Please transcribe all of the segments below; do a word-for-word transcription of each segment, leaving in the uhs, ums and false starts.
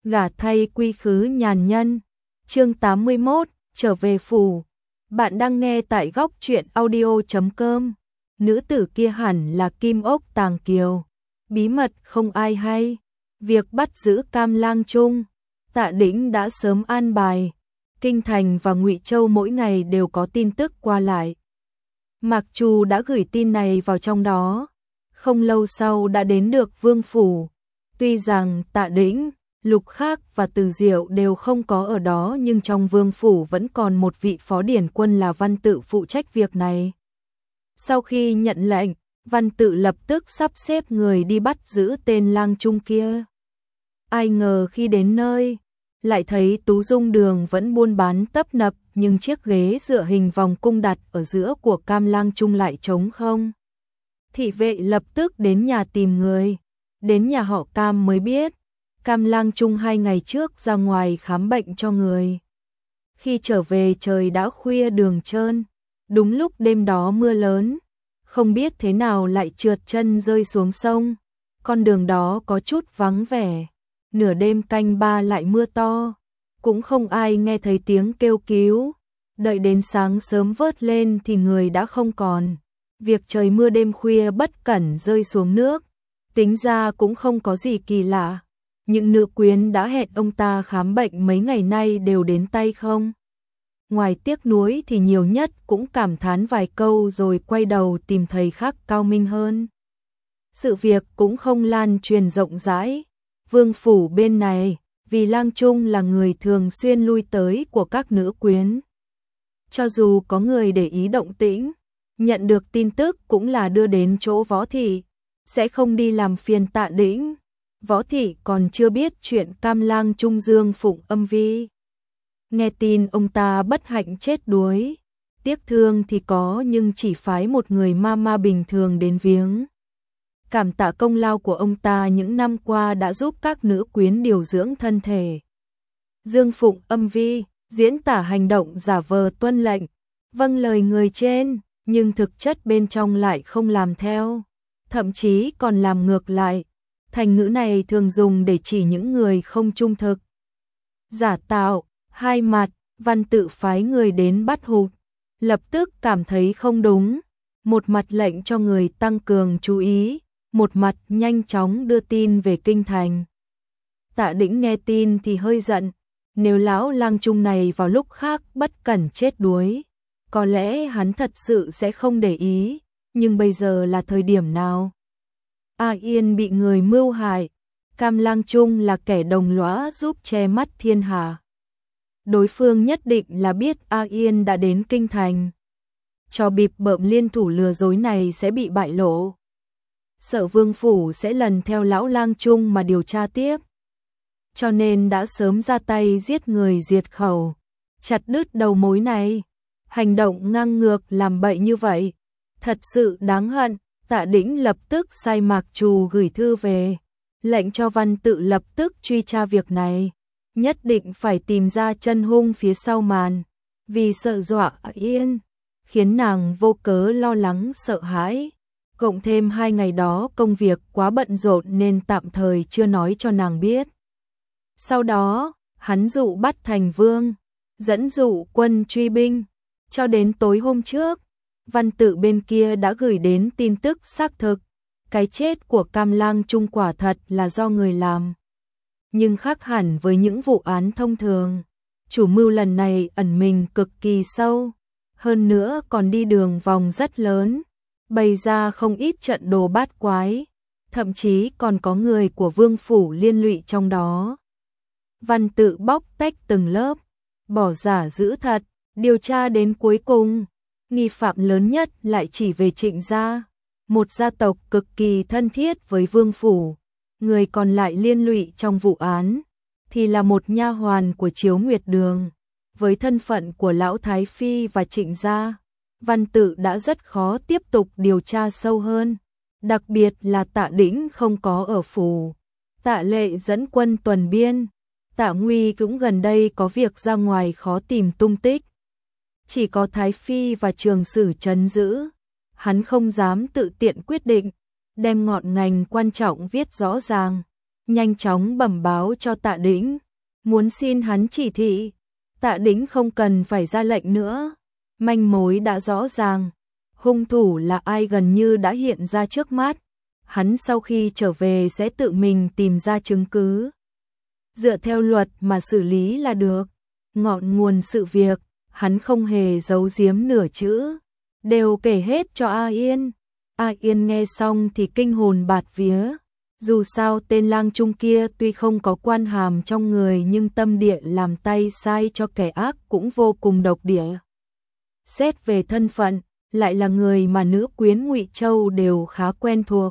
gả thay quy khứ nhàn nhân. Chương tám mươi mốt, trở về phủ. Bạn đang nghe tại góc truyện audio chấm com. Nữ tử kia hẳn là Kim Ốc Tàng Kiều. Bí mật không ai hay. Việc bắt giữ Cam Lang Trung, Tạ Đĩnh đã sớm an bài. Kinh Thành và Ngụy Châu mỗi ngày đều có tin tức qua lại. Mạc Trù đã gửi tin này vào trong đó. Không lâu sau đã đến được Vương phủ. Tuy rằng Tạ Đĩnh, Lục Khắc và Từ Diệu đều không có ở đó, nhưng trong Vương phủ vẫn còn một vị phó điển quân là Văn Tự phụ trách việc này. Sau khi nhận lệnh, Văn Tự lập tức sắp xếp người đi bắt giữ tên Lang Trung kia. Ai ngờ khi đến nơi, lại thấy Tú Dung Đường vẫn buôn bán tấp nập, nhưng chiếc ghế dựa hình vòng cung đặt ở giữa của Cam Lang Trung lại trống không. Thị vệ lập tức đến nhà tìm người. Đến nhà họ Cam mới biết, Cam Lang Trung hai ngày trước ra ngoài khám bệnh cho người. Khi trở về trời đã khuya đường trơn, đúng lúc đêm đó mưa lớn, không biết thế nào lại trượt chân rơi xuống sông. Con đường đó có chút vắng vẻ, nửa đêm canh ba lại mưa to, cũng không ai nghe thấy tiếng kêu cứu. Đợi đến sáng sớm vớt lên thì người đã không còn. Việc trời mưa đêm khuya bất cẩn rơi xuống nước, tính ra cũng không có gì kỳ lạ. Những nữ quyến đã hẹn ông ta khám bệnh mấy ngày nay đều đến tay không. Ngoài tiếc nuối thì nhiều nhất cũng cảm thán vài câu rồi quay đầu tìm thầy khác cao minh hơn. Sự việc cũng không lan truyền rộng rãi. Vương phủ bên này, vì Lang Trung là người thường xuyên lui tới của các nữ quyến. Cho dù có người để ý động tĩnh, nhận được tin tức cũng là đưa đến chỗ Võ Thị, sẽ không đi làm phiền Tạ Đĩnh. Võ Thị còn chưa biết chuyện Cam Lang Trung dương phụng âm vi. Nghe tin ông ta bất hạnh chết đuối, tiếc thương thì có nhưng chỉ phái một người ma ma bình thường đến viếng. Cảm tạ công lao của ông ta những năm qua đã giúp các nữ quyến điều dưỡng thân thể. Dương phụng âm vi, diễn tả hành động giả vờ tuân lệnh, vâng lời người trên, nhưng thực chất bên trong lại không làm theo, thậm chí còn làm ngược lại. Thành ngữ này thường dùng để chỉ những người không trung thực. Giả tạo, hai mặt. Văn Tự phái người đến bắt hụt, lập tức cảm thấy không đúng, một mặt lệnh cho người tăng cường chú ý, một mặt nhanh chóng đưa tin về Kinh Thành. Tạ Đĩnh nghe tin thì hơi giận, nếu lão Lang Trung này vào lúc khác bất cẩn chết đuối, có lẽ hắn thật sự sẽ không để ý, nhưng bây giờ là thời điểm nào? A Yên bị người mưu hại, Cam Lang Trung là kẻ đồng lõa giúp che mắt thiên hạ. Đối phương nhất định là biết A Yên đã đến Kinh Thành. Trò bịp bợm liên thủ lừa dối này sẽ bị bại lộ. Sợ Vương phủ sẽ lần theo lão Lang Trung mà điều tra tiếp. Cho nên đã sớm ra tay giết người diệt khẩu, chặt đứt đầu mối này. Hành động ngang ngược làm bậy như vậy, thật sự đáng hận. Tạ Đĩnh lập tức sai Mạc Trù gửi thư về, lệnh cho Văn Tự lập tức truy tra việc này, nhất định phải tìm ra chân hung phía sau màn, vì sợ dọa Yên, khiến nàng vô cớ lo lắng sợ hãi. Cộng thêm hai ngày đó công việc quá bận rộn nên tạm thời chưa nói cho nàng biết. Sau đó, hắn dụ bắt Thành Vương, dẫn dụ quân truy binh, cho đến tối hôm trước. Văn Tự bên kia đã gửi đến tin tức xác thực, cái chết của Cam Lang Trung quả thật là do người làm. Nhưng khác hẳn với những vụ án thông thường, chủ mưu lần này ẩn mình cực kỳ sâu, hơn nữa còn đi đường vòng rất lớn, bày ra không ít trận đồ bát quái, thậm chí còn có người của Vương phủ liên lụy trong đó. Văn Tự bóc tách từng lớp, bỏ giả giữ thật, điều tra đến cuối cùng. Nghi phạm lớn nhất lại chỉ về Trịnh gia, một gia tộc cực kỳ thân thiết với Vương phủ. Người còn lại liên lụy trong vụ án thì là một nha hoàn của Chiếu Nguyệt Đường. Với thân phận của lão Thái Phi và Trịnh gia, Văn Tự đã rất khó tiếp tục điều tra sâu hơn. Đặc biệt là Tạ Đĩnh không có ở phủ, Tạ Lệ dẫn quân tuần biên, Tạ Nguy cũng gần đây có việc ra ngoài khó tìm tung tích. Chỉ có Thái Phi và Trường Sử trấn giữ, hắn không dám tự tiện quyết định, đem ngọn ngành quan trọng viết rõ ràng. nhanh chóng bẩm báo cho Tạ Đĩnh, muốn xin hắn chỉ thị. Tạ Đĩnh không cần phải ra lệnh nữa, manh mối đã rõ ràng, hung thủ là ai gần như đã hiện ra trước mắt. Hắn sau khi trở về sẽ tự mình tìm ra chứng cứ, dựa theo luật mà xử lý là được. Ngọn nguồn sự việc, hắn không hề giấu giếm nửa chữ, đều kể hết cho A Yên. A Yên nghe xong thì kinh hồn bạt vía. Dù sao tên lang trung kia tuy không có quan hàm trong người nhưng tâm địa làm tay sai cho kẻ ác cũng vô cùng độc địa. Xét về thân phận, lại là người mà nữ quyến Ngụy Châu đều khá quen thuộc.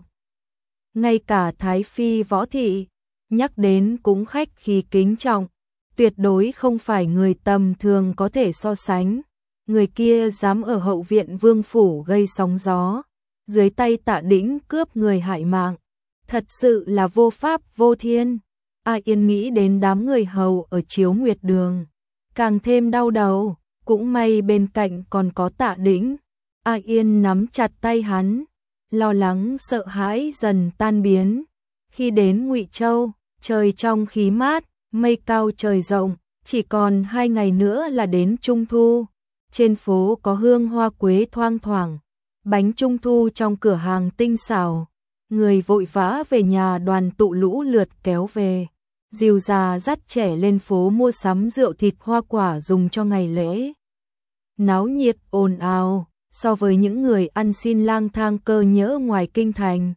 Ngay cả Thái Phi Võ Thị, nhắc đến cũng khách khí kính trọng, tuyệt đối không phải người tầm thường có thể so sánh. Người kia dám ở hậu viện vương phủ gây sóng gió, dưới tay Tạ Đĩnh cướp người hại mạng, thật sự là vô pháp vô thiên. A Yên nghĩ đến đám người hầu ở Chiếu Nguyệt Đường, càng thêm đau đầu, cũng may bên cạnh còn có Tạ Đĩnh. A Yên nắm chặt tay hắn, lo lắng sợ hãi dần tan biến. Khi đến Ngụy Châu, trời trong khí mát, mây cao trời rộng, chỉ còn hai ngày nữa là đến Trung Thu. Trên phố có hương hoa quế thoang thoảng, bánh Trung Thu trong cửa hàng tinh xảo. Người vội vã về nhà đoàn tụ lũ lượt kéo về. Dìu già dắt trẻ lên phố mua sắm rượu thịt hoa quả dùng cho ngày lễ. Náo nhiệt ồn ào, so với những người ăn xin lang thang cơ nhỡ ngoài kinh thành.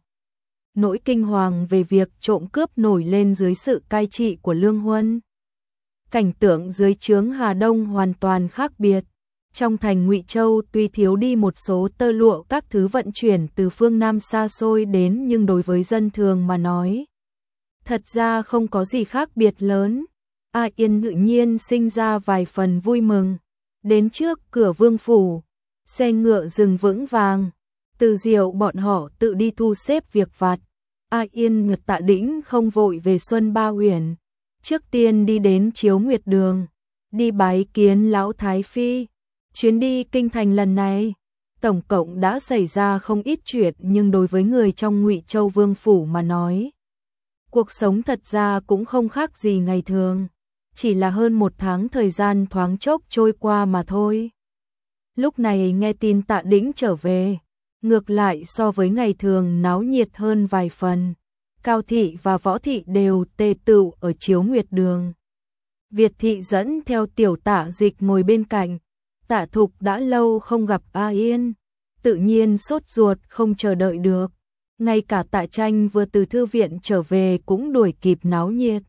Nỗi kinh hoàng về việc trộm cướp nổi lên dưới sự cai trị của Lương Huân. Cảnh tượng dưới trướng Hà Đông hoàn toàn khác biệt. Trong thành Ngụy Châu tuy thiếu đi một số tơ lụa các thứ vận chuyển từ phương Nam xa xôi đến nhưng đối với dân thường mà nói, thật ra không có gì khác biệt lớn. A Yên tự nhiên sinh ra vài phần vui mừng. Đến trước cửa vương phủ, xe ngựa dừng vững vàng, Từ Diệu bọn họ tự đi thu xếp việc vặt. A Yên ngược Tạ Đĩnh không vội về Xuân Ba Uyển, trước tiên đi đến Chiếu Nguyệt Đường, đi bái kiến lão Thái Phi. Chuyến đi kinh thành lần này, tổng cộng đã xảy ra không ít chuyện nhưng đối với người trong Ngụy Châu Vương Phủ mà nói, cuộc sống thật ra cũng không khác gì ngày thường, chỉ là hơn một tháng thời gian thoáng chốc trôi qua mà thôi. Lúc này nghe tin Tạ Đĩnh trở về, ngược lại so với ngày thường náo nhiệt hơn vài phần. Cao Thị và Võ Thị đều tề tựu ở Chiếu Nguyệt Đường. Việt Thị dẫn theo tiểu Tạ Dịch ngồi bên cạnh. Tạ Thục đã lâu không gặp A Yên, tự nhiên sốt ruột không chờ đợi được. Ngay cả Tạ Tranh vừa từ thư viện trở về cũng đuổi kịp náo nhiệt.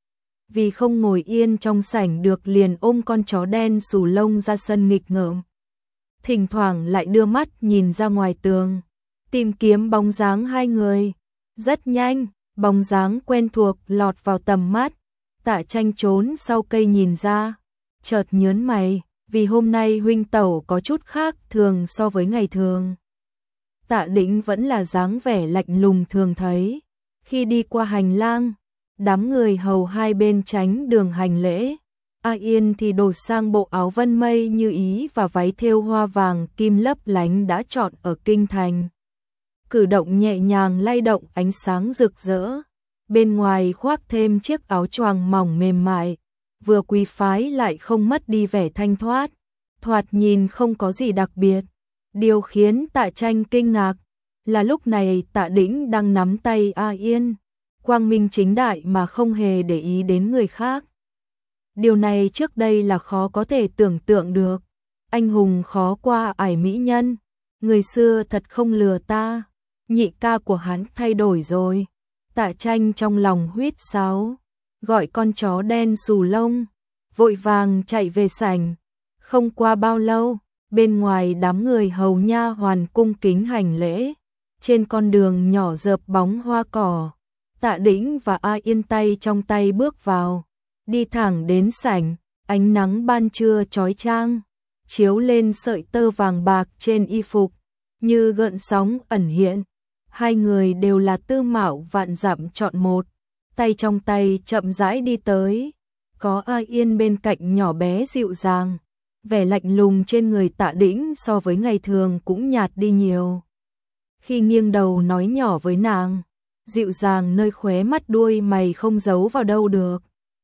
Vì không ngồi yên trong sảnh được liền ôm con chó đen xù lông ra sân nghịch ngợm. Thỉnh thoảng lại đưa mắt nhìn ra ngoài tường, tìm kiếm bóng dáng hai người. Rất nhanh, bóng dáng quen thuộc lọt vào tầm mắt. Tạ Tranh trốn sau cây nhìn ra, chợt nhớn mày. Vì hôm nay huynh tẩu có chút khác thường so với ngày thường. Tạ Đĩnh vẫn là dáng vẻ lạnh lùng thường thấy. Khi đi qua hành lang, đám người hầu hai bên tránh đường hành lễ. A Yên thì đổi sang bộ áo vân mây như ý và váy thêu hoa vàng kim lấp lánh đã chọn ở kinh thành. Cử động nhẹ nhàng lay động ánh sáng rực rỡ. Bên ngoài khoác thêm chiếc áo choàng mỏng mềm mại, vừa quý phái lại không mất đi vẻ thanh thoát, thoạt nhìn không có gì đặc biệt. Điều khiến Tạ Tranh kinh ngạc là lúc này Tạ Đĩnh đang nắm tay A Yên, quang minh chính đại mà không hề để ý đến người khác. Điều này trước đây là khó có thể tưởng tượng được. Anh hùng khó qua ải mỹ nhân, người xưa thật không lừa ta. Nhị ca của hắn thay đổi rồi. Tạ Tranh trong lòng huýt sáo, gọi con chó đen xù lông, vội vàng chạy về sảnh. Không qua bao lâu, bên ngoài đám người hầu nha hoàn cung kính hành lễ. Trên con đường nhỏ rợp bóng hoa cỏ, Tạ Đĩnh và A Yên tay trong tay bước vào, đi thẳng đến sảnh. Ánh nắng ban trưa chói chang chiếu lên sợi tơ vàng bạc trên y phục, như gợn sóng ẩn hiện. Hai người đều là tư mạo vạn dặm chọn một, tay trong tay chậm rãi đi tới. Có A Yên bên cạnh nhỏ bé dịu dàng, vẻ lạnh lùng trên người Tạ Đĩnh so với ngày thường cũng nhạt đi nhiều. Khi nghiêng đầu nói nhỏ với nàng, dịu dàng nơi khóe mắt đuôi mày không giấu vào đâu được.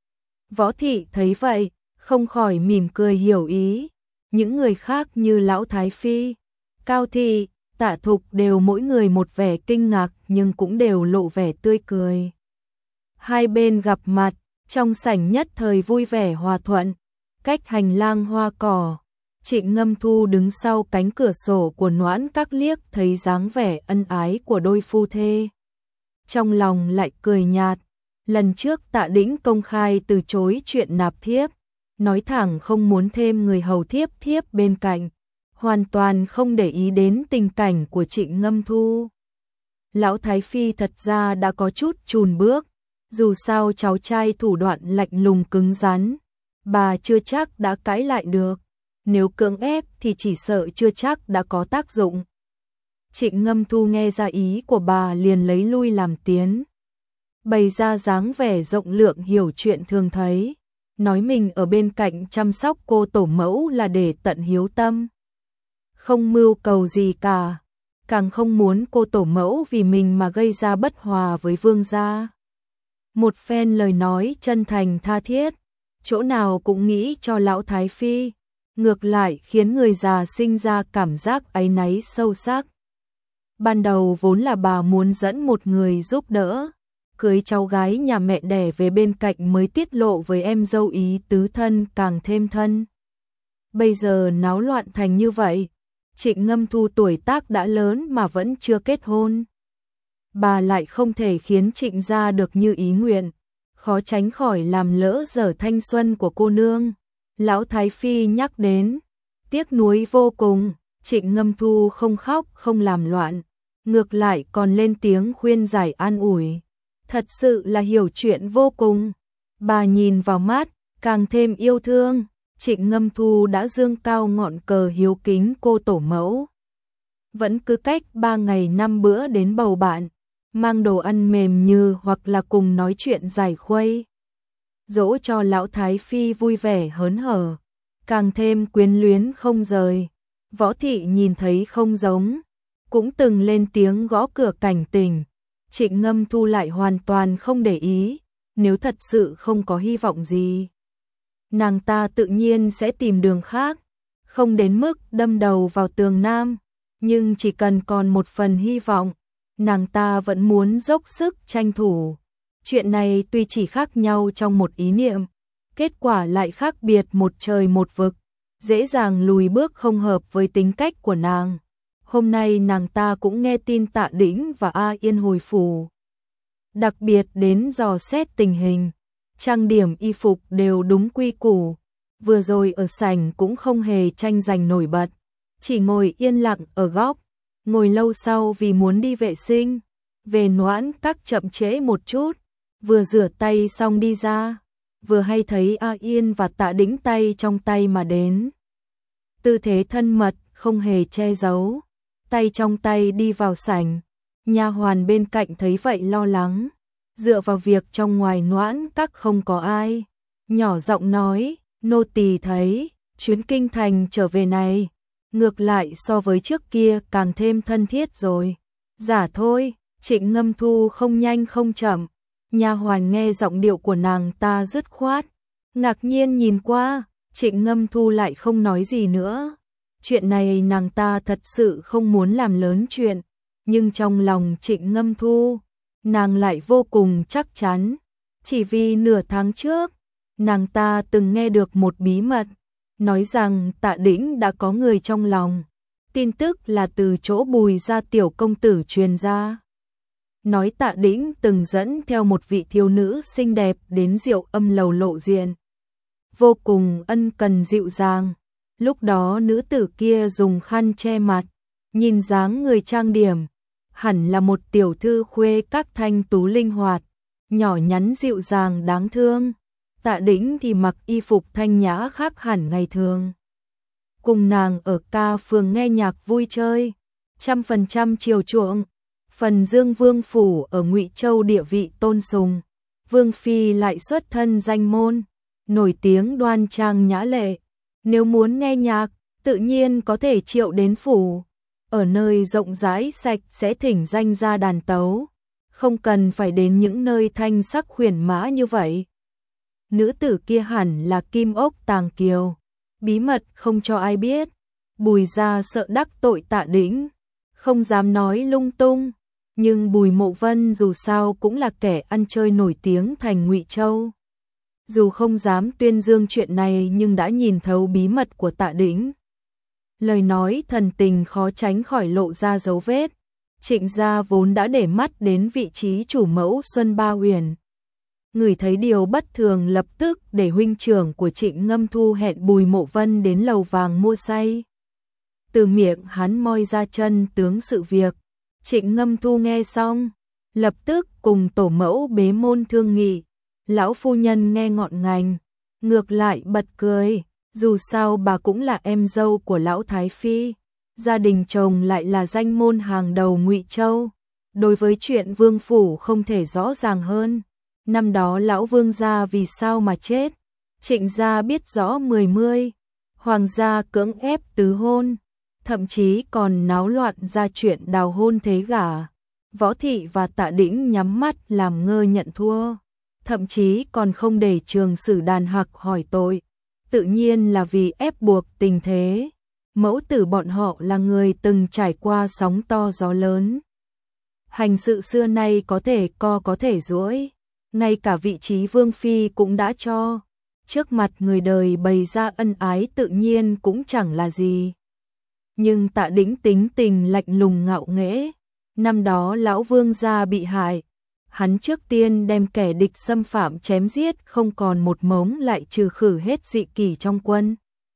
Võ Thị thấy vậy, không khỏi mỉm cười hiểu ý. Những người khác như Lão Thái Phi, Cao Thị, Tạ Thục đều mỗi người một vẻ kinh ngạc nhưng cũng đều lộ vẻ tươi cười. Hai bên gặp mặt, trong sảnh nhất thời vui vẻ hòa thuận, cách hành lang hoa cỏ. Trịnh Ngâm Thu đứng sau cánh cửa sổ của Noãn Các liếc thấy dáng vẻ ân ái của đôi phu thê. Trong lòng lại cười nhạt, lần trước Tạ Đĩnh công khai từ chối chuyện nạp thiếp, nói thẳng không muốn thêm người hầu thiếp thiếp bên cạnh, hoàn toàn không để ý đến tình cảnh của Trịnh Ngâm Thu. Lão Thái Phi thật ra đã có chút chùn bước, dù sao cháu trai thủ đoạn lạnh lùng cứng rắn, bà chưa chắc đã cãi lại được, nếu cưỡng ép thì chỉ sợ chưa chắc đã có tác dụng. Trịnh Ngâm Thu nghe ra ý của bà liền lấy lui làm tiến, bày ra dáng vẻ rộng lượng hiểu chuyện thường thấy, nói mình ở bên cạnh chăm sóc cô tổ mẫu là để tận hiếu tâm, không mưu cầu gì cả, càng không muốn cô tổ mẫu vì mình mà gây ra bất hòa với vương gia. Một phen lời nói chân thành tha thiết, chỗ nào cũng nghĩ cho Lão Thái Phi, ngược lại khiến người già sinh ra cảm giác áy náy sâu sắc. Ban đầu vốn là bà muốn dẫn một người giúp đỡ, cưới cháu gái nhà mẹ đẻ về bên cạnh mới tiết lộ với em dâu ý tứ thân càng thêm thân. Bây giờ náo loạn thành như vậy, Trịnh Ngâm Thu tuổi tác đã lớn mà vẫn chưa kết hôn. Bà lại không thể khiến Trịnh gia được như ý nguyện, khó tránh khỏi làm lỡ dở thanh xuân của cô nương. Lão Thái Phi nhắc đến, tiếc nuối vô cùng, Trịnh Ngâm Thu không khóc không làm loạn, ngược lại còn lên tiếng khuyên giải an ủi. Thật sự là hiểu chuyện vô cùng. Bà nhìn vào mắt, càng thêm yêu thương. Trịnh Ngâm Thu đã dương cao ngọn cờ hiếu kính cô tổ mẫu. Vẫn cứ cách ba ngày năm bữa đến bầu bạn, mang đồ ăn mềm như hoặc là cùng nói chuyện giải khuây. Dỗ cho Lão Thái Phi vui vẻ hớn hở, càng thêm quyến luyến không rời. Võ Thị nhìn thấy không giống, cũng từng lên tiếng gõ cửa cảnh tỉnh. Trịnh Ngâm Thu lại hoàn toàn không để ý, nếu thật sự không có hy vọng gì, nàng ta tự nhiên sẽ tìm đường khác, không đến mức đâm đầu vào tường nam, nhưng chỉ cần còn một phần hy vọng, nàng ta vẫn muốn dốc sức tranh thủ. Chuyện này tuy chỉ khác nhau trong một ý niệm, kết quả lại khác biệt một trời một vực, dễ dàng lùi bước không hợp với tính cách của nàng. Hôm nay nàng ta cũng nghe tin Tạ Đĩnh và A Yên hồi phủ, đặc biệt đến dò xét tình hình, trang điểm y phục đều đúng quy củ, vừa rồi ở sảnh cũng không hề tranh giành nổi bật, chỉ ngồi yên lặng ở góc, ngồi lâu sau vì muốn đi vệ sinh, về Noãn Các chậm trễ một chút, vừa rửa tay xong đi ra, vừa hay thấy A Yên và Tạ Đĩnh tay trong tay mà đến. Tư thế thân mật, không hề che giấu, tay trong tay đi vào sảnh. Nha hoàn bên cạnh thấy vậy lo lắng, dựa vào việc trong ngoài Noãn Các không có ai, nhỏ giọng nói, nô tỳ thấy, chuyến kinh thành trở về này, ngược lại so với trước kia càng thêm thân thiết rồi. Giả thôi, Trịnh Ngâm Thu không nhanh không chậm, nha hoàn nghe giọng điệu của nàng ta dứt khoát, ngạc nhiên nhìn qua, Trịnh Ngâm Thu lại không nói gì nữa. Chuyện này nàng ta thật sự không muốn làm lớn chuyện, nhưng trong lòng Trịnh Ngâm Thu, nàng lại vô cùng chắc chắn. Chỉ vì nửa tháng trước, nàng ta từng nghe được một bí mật, nói rằng Tạ Đĩnh đã có người trong lòng. Tin tức là từ chỗ Bùi gia tiểu công tử truyền ra. Nói Tạ Đĩnh từng dẫn theo một vị thiếu nữ xinh đẹp đến Diệu Âm lầu lộ diện, vô cùng ân cần dịu dàng. Lúc đó nữ tử kia dùng khăn che mặt, nhìn dáng người trang điểm, hẳn là một tiểu thư khuê các thanh tú linh hoạt, nhỏ nhắn dịu dàng đáng thương. Tạ Đĩnh thì mặc y phục thanh nhã khác hẳn ngày thường. Cùng nàng ở ca phường nghe nhạc vui chơi, trăm phần trăm chiều chuộng. Phần Dương Vương phủ ở Ngụy Châu địa vị tôn sùng, Vương phi lại xuất thân danh môn, nổi tiếng đoan trang nhã lệ. Nếu muốn nghe nhạc, tự nhiên có thể triệu đến phủ, ở nơi rộng rãi sạch sẽ thỉnh danh ra đàn tấu, không cần phải đến những nơi thanh sắc huyền mã như vậy. Nữ tử kia hẳn là Kim Ốc Tàng Kiều, bí mật không cho ai biết. Bùi gia sợ đắc tội Tạ Đĩnh, không dám nói lung tung, nhưng Bùi Mộ Vân dù sao cũng là kẻ ăn chơi nổi tiếng thành Ngụy Châu. Dù không dám tuyên dương chuyện này nhưng đã nhìn thấu bí mật của Tạ Đĩnh. Lời nói thần tình khó tránh khỏi lộ ra dấu vết. Trịnh gia vốn đã để mắt đến vị trí chủ mẫu Xuân Ba Huyền. Người thấy điều bất thường lập tức để huynh trưởng của Trịnh Ngâm Thu hẹn Bùi Mộ Vân đến lầu vàng mua say. Từ miệng hắn moi ra chân tướng sự việc. Trịnh Ngâm Thu nghe xong, lập tức cùng tổ mẫu bế môn thương nghị. Lão phu nhân nghe ngọn ngành, ngược lại bật cười, dù sao bà cũng là em dâu của lão Thái Phi. Gia đình chồng lại là danh môn hàng đầu Ngụy Châu. Đối với chuyện vương phủ không thể rõ ràng hơn. Năm đó lão vương gia vì sao mà chết, Trịnh gia biết rõ mười mươi. Hoàng gia cưỡng ép tứ hôn, thậm chí còn náo loạn ra chuyện đào hôn thế gả. Võ Thị và Tạ Đĩnh nhắm mắt làm ngơ nhận thua, thậm chí còn không để Trường Sử Đàn Hạc hỏi tội. Tự nhiên là vì ép buộc tình thế. Mẫu tử bọn họ là người từng trải qua sóng to gió lớn. Hành sự xưa nay có thể co có thể duỗi, ngay cả vị trí vương phi cũng đã cho. Trước mặt người đời bày ra ân ái tự nhiên cũng chẳng là gì. Nhưng Tạ Đĩnh tính tình lạnh lùng ngạo nghễ. Năm đó lão vương gia bị hại, hắn trước tiên đem kẻ địch xâm phạm chém giết không còn một mống, lại trừ khử hết dị kỷ trong quân.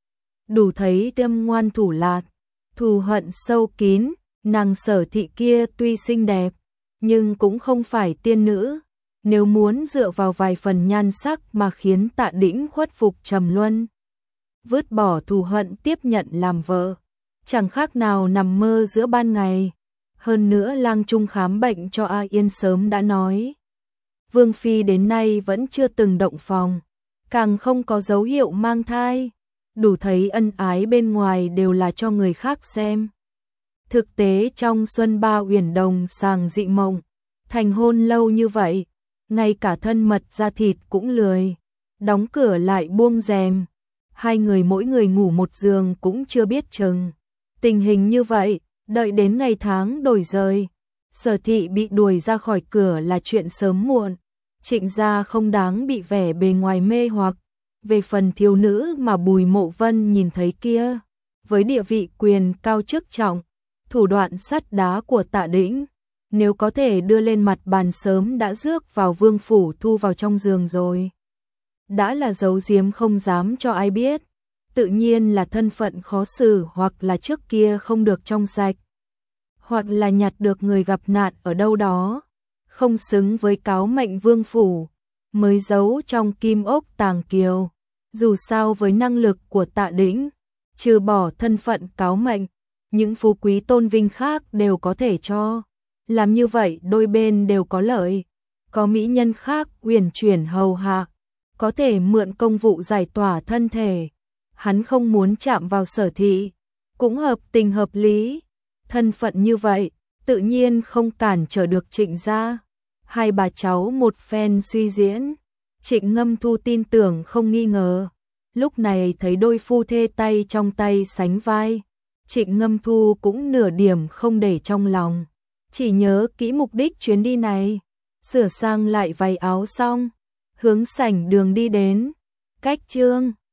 Đủ thấy tâm ngoan thủ lạt, thù hận sâu kín. Nàng Sở Thị kia tuy xinh đẹp, nhưng cũng không phải tiên nữ. Nếu muốn dựa vào vài phần nhan sắc mà khiến Tạ Đĩnh khuất phục trầm luân, vứt bỏ thù hận tiếp nhận làm vợ, chẳng khác nào nằm mơ giữa ban ngày. Hơn nữa lang trung khám bệnh cho A Yên sớm đã nói, Vương Phi đến nay vẫn chưa từng động phòng, càng không có dấu hiệu mang thai. Đủ thấy ân ái bên ngoài đều là cho người khác xem. Thực tế trong Xuân Ba Uyển Đồng sàng dị mộng, thành hôn lâu như vậy, ngay cả thân mật da thịt cũng lười, đóng cửa lại buông rèm. Hai người mỗi người ngủ một giường cũng chưa biết chừng. Tình hình như vậy, đợi đến ngày tháng đổi rời, Sở Thị bị đuổi ra khỏi cửa là chuyện sớm muộn. Trịnh gia không đáng bị vẻ bề ngoài mê hoặc. Về phần thiếu nữ mà Bùi Mộ Vân nhìn thấy kia, với địa vị quyền cao chức trọng, thủ đoạn sắt đá của Tạ Đĩnh, nếu có thể đưa lên mặt bàn sớm đã rước vào vương phủ thu vào trong giường rồi. Đã là giấu giếm không dám cho ai biết, tự nhiên là thân phận khó xử, hoặc là trước kia không được trong sạch, hoặc là nhặt được người gặp nạn ở đâu đó, không xứng với cáo mệnh vương phủ, mới giấu trong Kim Ốc Tàng Kiều. Dù sao với năng lực của Tạ Đĩnh, trừ bỏ thân phận cáo mệnh, những phú quý tôn vinh khác đều có thể cho. Làm như vậy đôi bên đều có lợi. Có mỹ nhân khác uyển chuyển hầu hạ, có thể mượn công vụ giải tỏa thân thể. Hắn không muốn chạm vào Sở Thị, cũng hợp tình hợp lý. Thân phận như vậy, tự nhiên không cản trở được Trịnh gia. Hai bà cháu một phen suy diễn, Trịnh Ngâm Thu tin tưởng không nghi ngờ. Lúc này thấy đôi phu thê tay trong tay sánh vai, Trịnh Ngâm Thu cũng nửa điểm không để trong lòng. Chỉ nhớ kỹ mục đích chuyến đi này, sửa sang lại váy áo xong, hướng sảnh đường đi đến. Cách chương